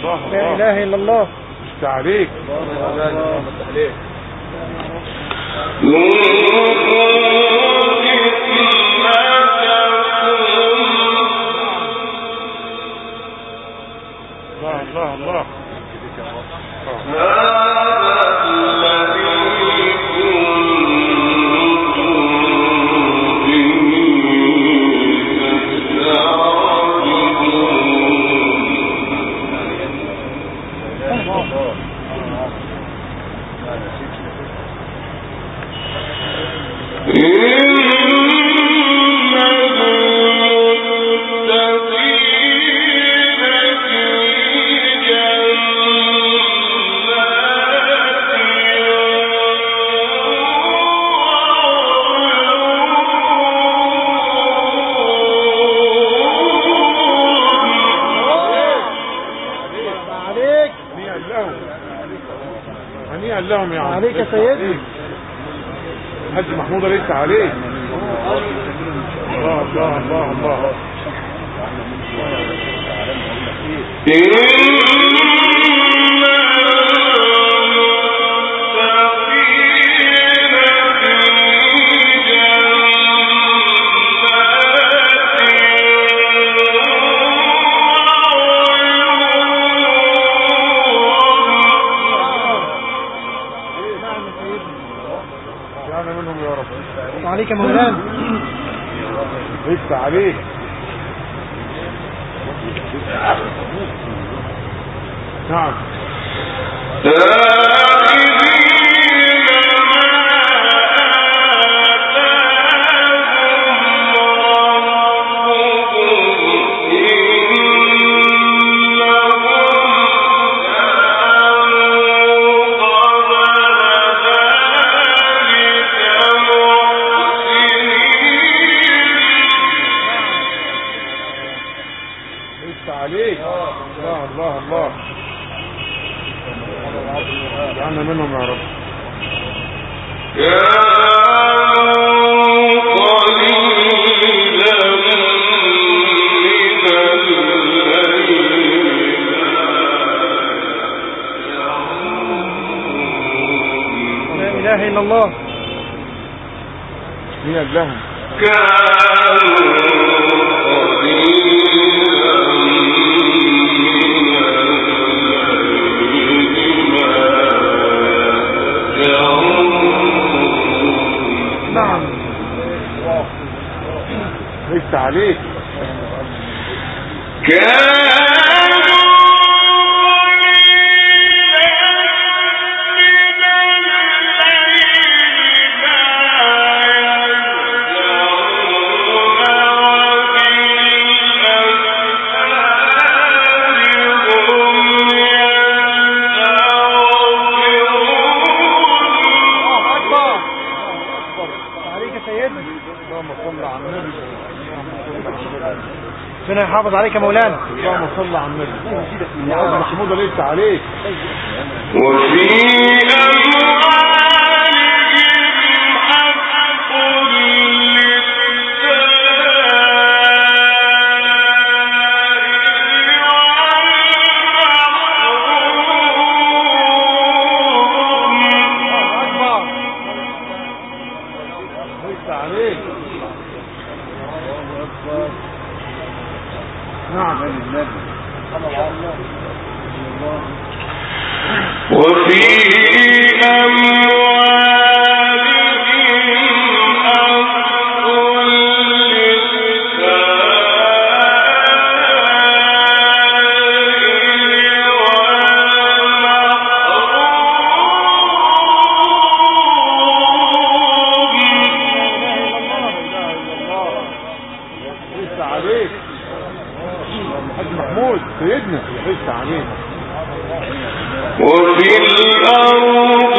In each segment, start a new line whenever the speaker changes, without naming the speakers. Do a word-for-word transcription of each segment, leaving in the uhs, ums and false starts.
لا اله الا الله.
مش عليك. الله الله لهم. يعني
عليك يا سيدي.
الحاج محمود لسه عليك. الله الله الله الله.
عليك يا مولانا.
لسه عليك. نعم. عليك. الله الله الله. جعلنا منهم يا رب.
لا اله الا الله.
هي لهم.
نعم.
لسه عليك.
ربنا يحافظ عليك يا مولانا.
اللهم صل على النبي. الحاج محمود لسه عليك.
وفي وفي
سيدنا لسه عليك.
وفي الأرض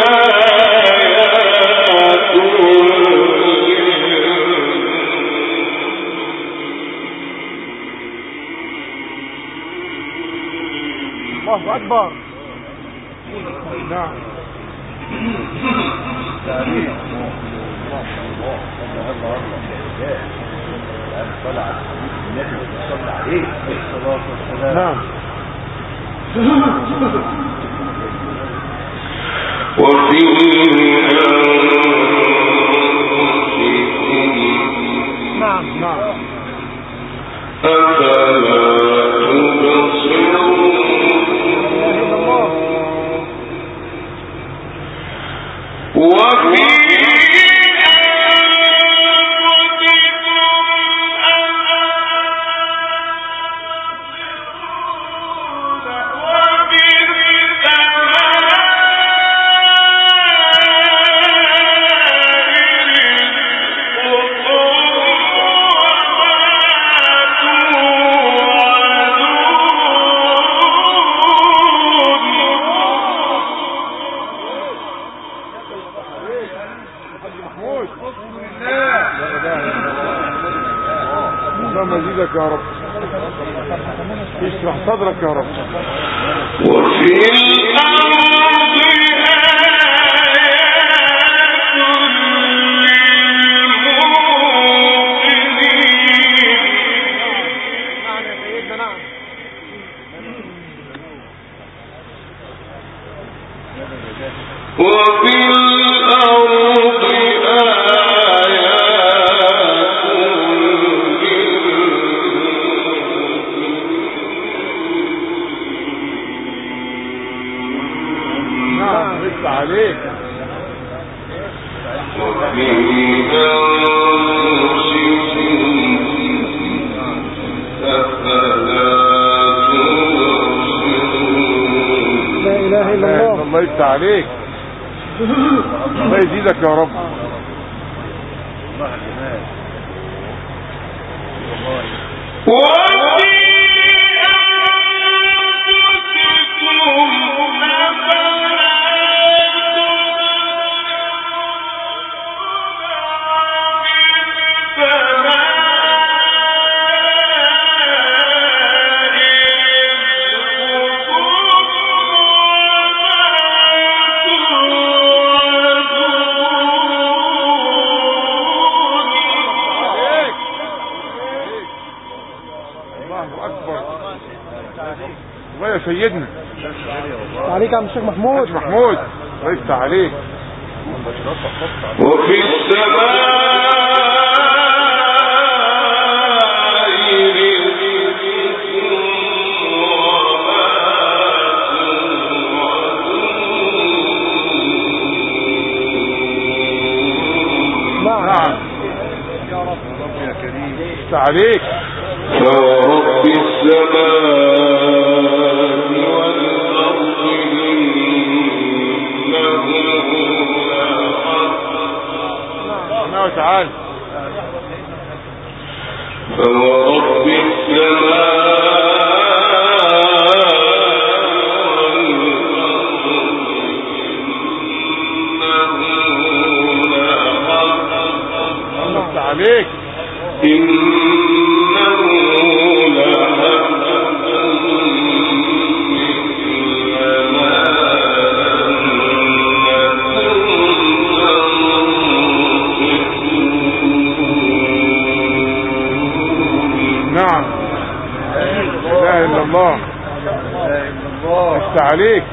آيات
الله أكبر.
نعم.
طلع النبي صلى عليه الصلاة والسلام.
نعم.
وفي
نعم نعم
أفلا تبصرون وفي
مزيدك يا رب، اشرح صدرك يا رب.
وفي الأرض وفي الأرض آيات
نعم لسه عليك.
وفي أنفسكم أفلا تبصرون.
لا إله إلا الله.
الله يفتح عليك، الله يزيدك يا رب.
وفي أنفسكم أفلا
الله يا سيدنا.
عليك يا عم الشيخ محمود.
حاج محمود الله يفتح عليك.
وفي السماء
نعم يا رب يا كريم يفتح عليك.
فورب السماء والأرض إنه
سبحانه وتعالى.
فورب
يفتح عليك.
إنه لحق
نعم لا اله الا الله. يفتح عليك.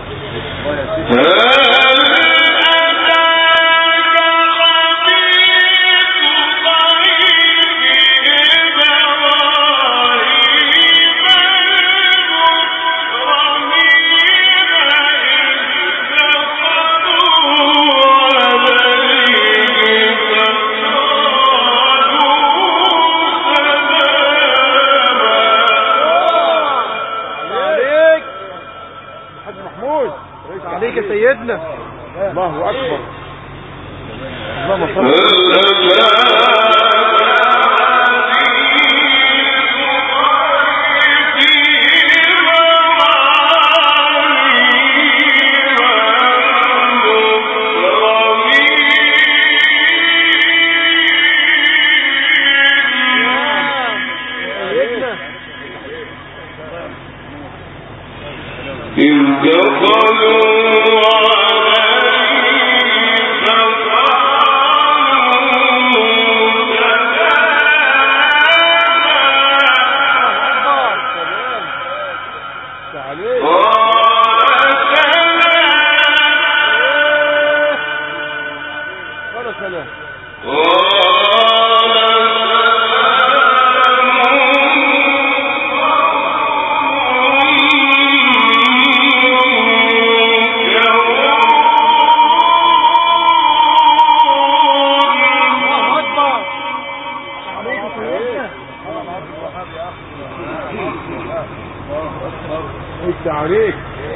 عليك يا سيدنا.
الله اكبر. اللهم صل
إذ دخلوا عليه فقالوا سلاما.
هلا عليك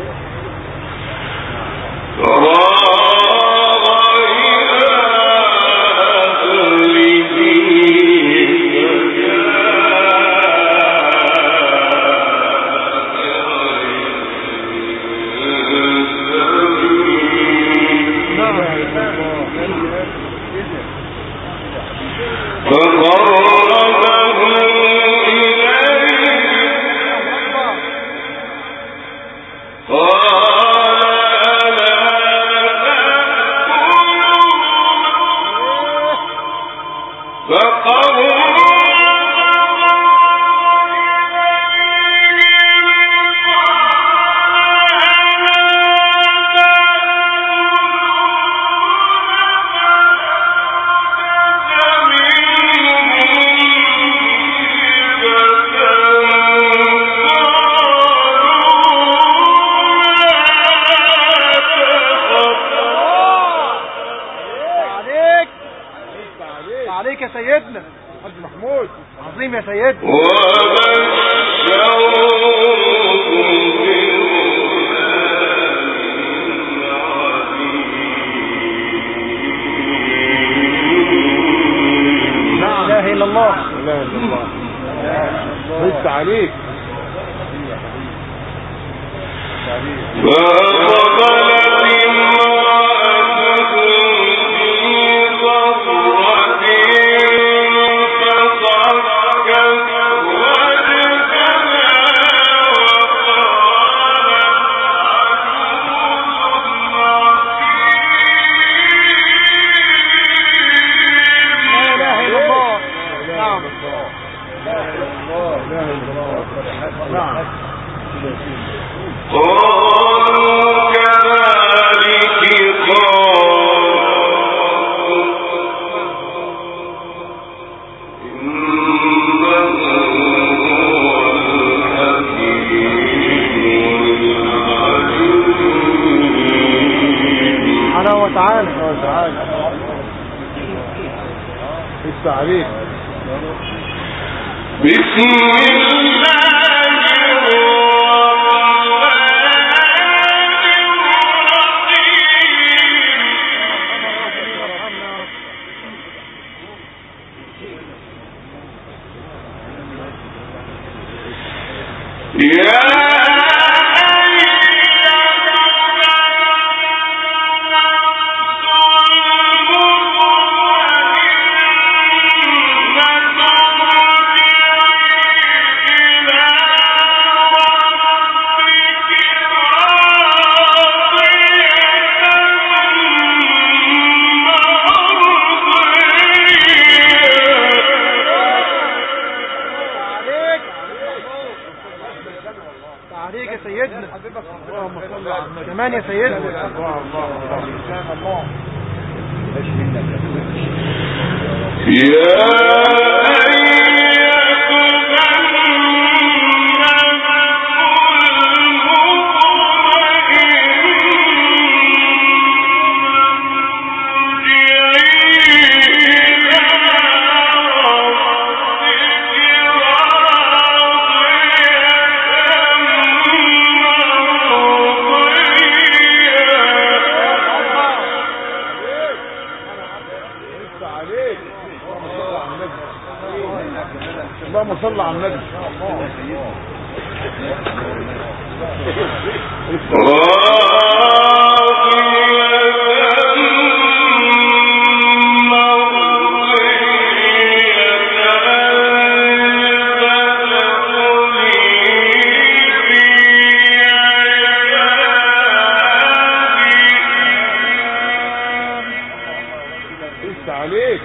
عليك يا سيدنا حاج محمود عظيم يا سيدنا لا اله الا الله لا اله الا الله بس عليك تعالى تعالى بس عليك بسم الله عليك يا سيدنا اللهم صل على النبي كمان يا سيدنا الله الله الله اللهم صل على النبي عليك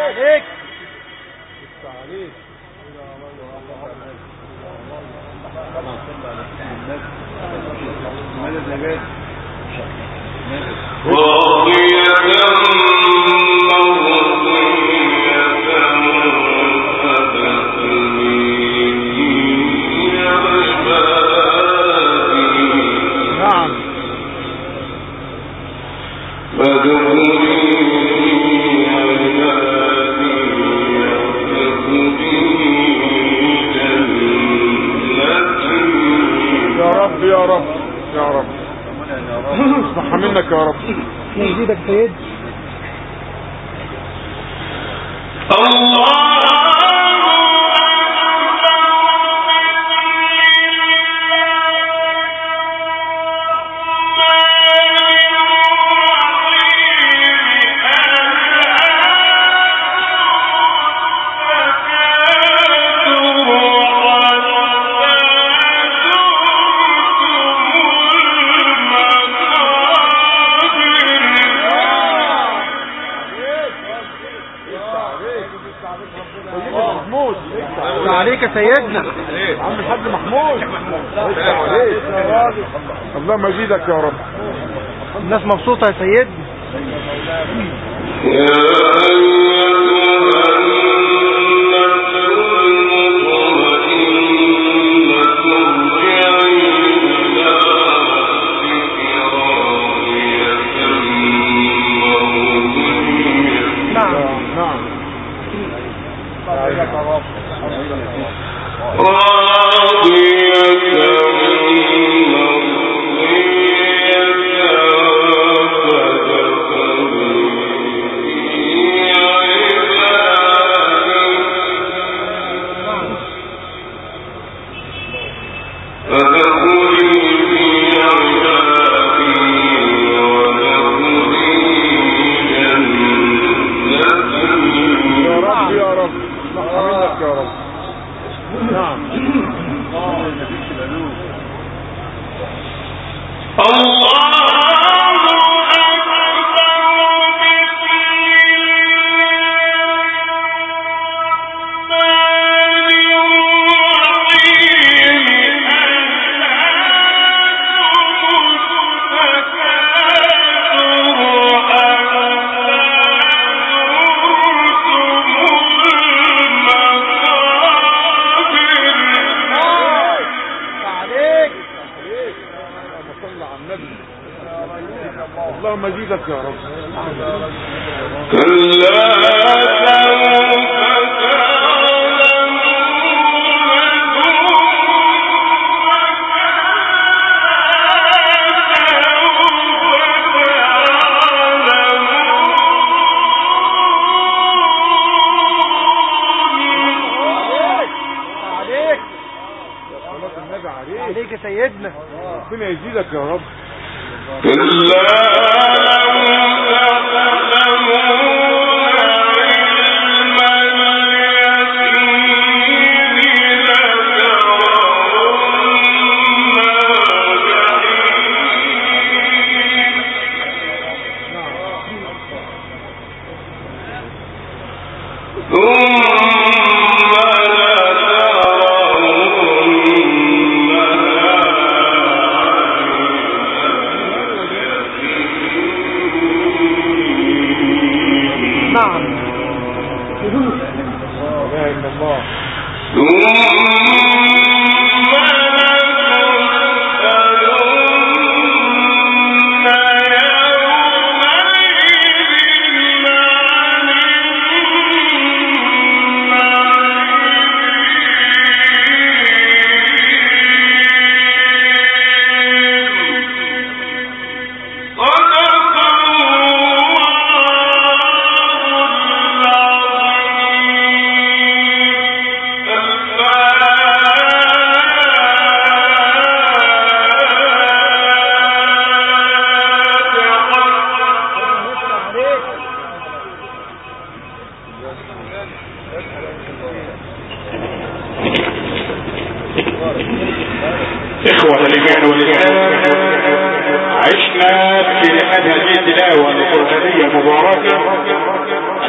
عليك
يا رب يا رب اسمعها منك يا رب
نزيدك سيد
الله
عليك يا سيدنا
عم الحاج محمود اللهم يزيدك يا رب
الناس مبسوطة يا سيدنا
اللهم يزيدك يا رب
عليك يا سيدنا
ربنا يزيدك يا رب
إخوة الإيمان والإسلام، عشنا في هذه التلاوة القرآنية المباركة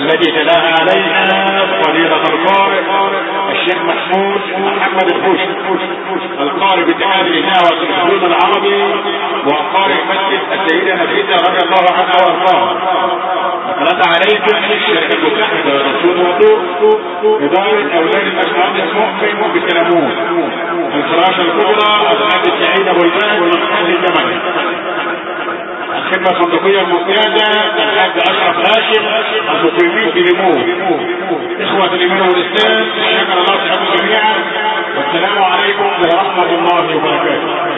التي تلاها علينا فضيلة القارئ الشيخ محمود محمد الحوش القارئ باتحاد الإذاعة والتلفزيون العربي وقارئ مسجد السيدة نفيسة رضي الله عنها وارضاها. رد عليكم من الشركة المتحدة ورسول الوضوء إدارة أولاد الباشمهندس مؤمن بسلامون الفراشة الكبرى الحاج السعيد أبو الباب والمحل الجمل. الخدمة الصندوقية الممتازة الحاج أشرف هاشم المقيمين في ليمون. إخوة الإيمان والإسلام شكر الله لكم جميعا والسلام عليكم ورحمة الله وبركاته.